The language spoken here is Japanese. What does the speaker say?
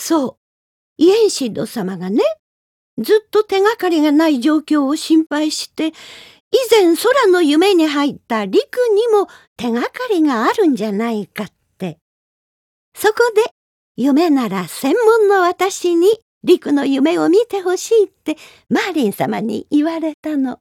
そう、イエンシッド様がね、ずっと手がかりがない状況を心配して、以前空の夢に入った陸にも手がかりがあるんじゃないかって。そこで、夢なら専門の私に陸の夢を見てほしいってマーリン様に言われたの。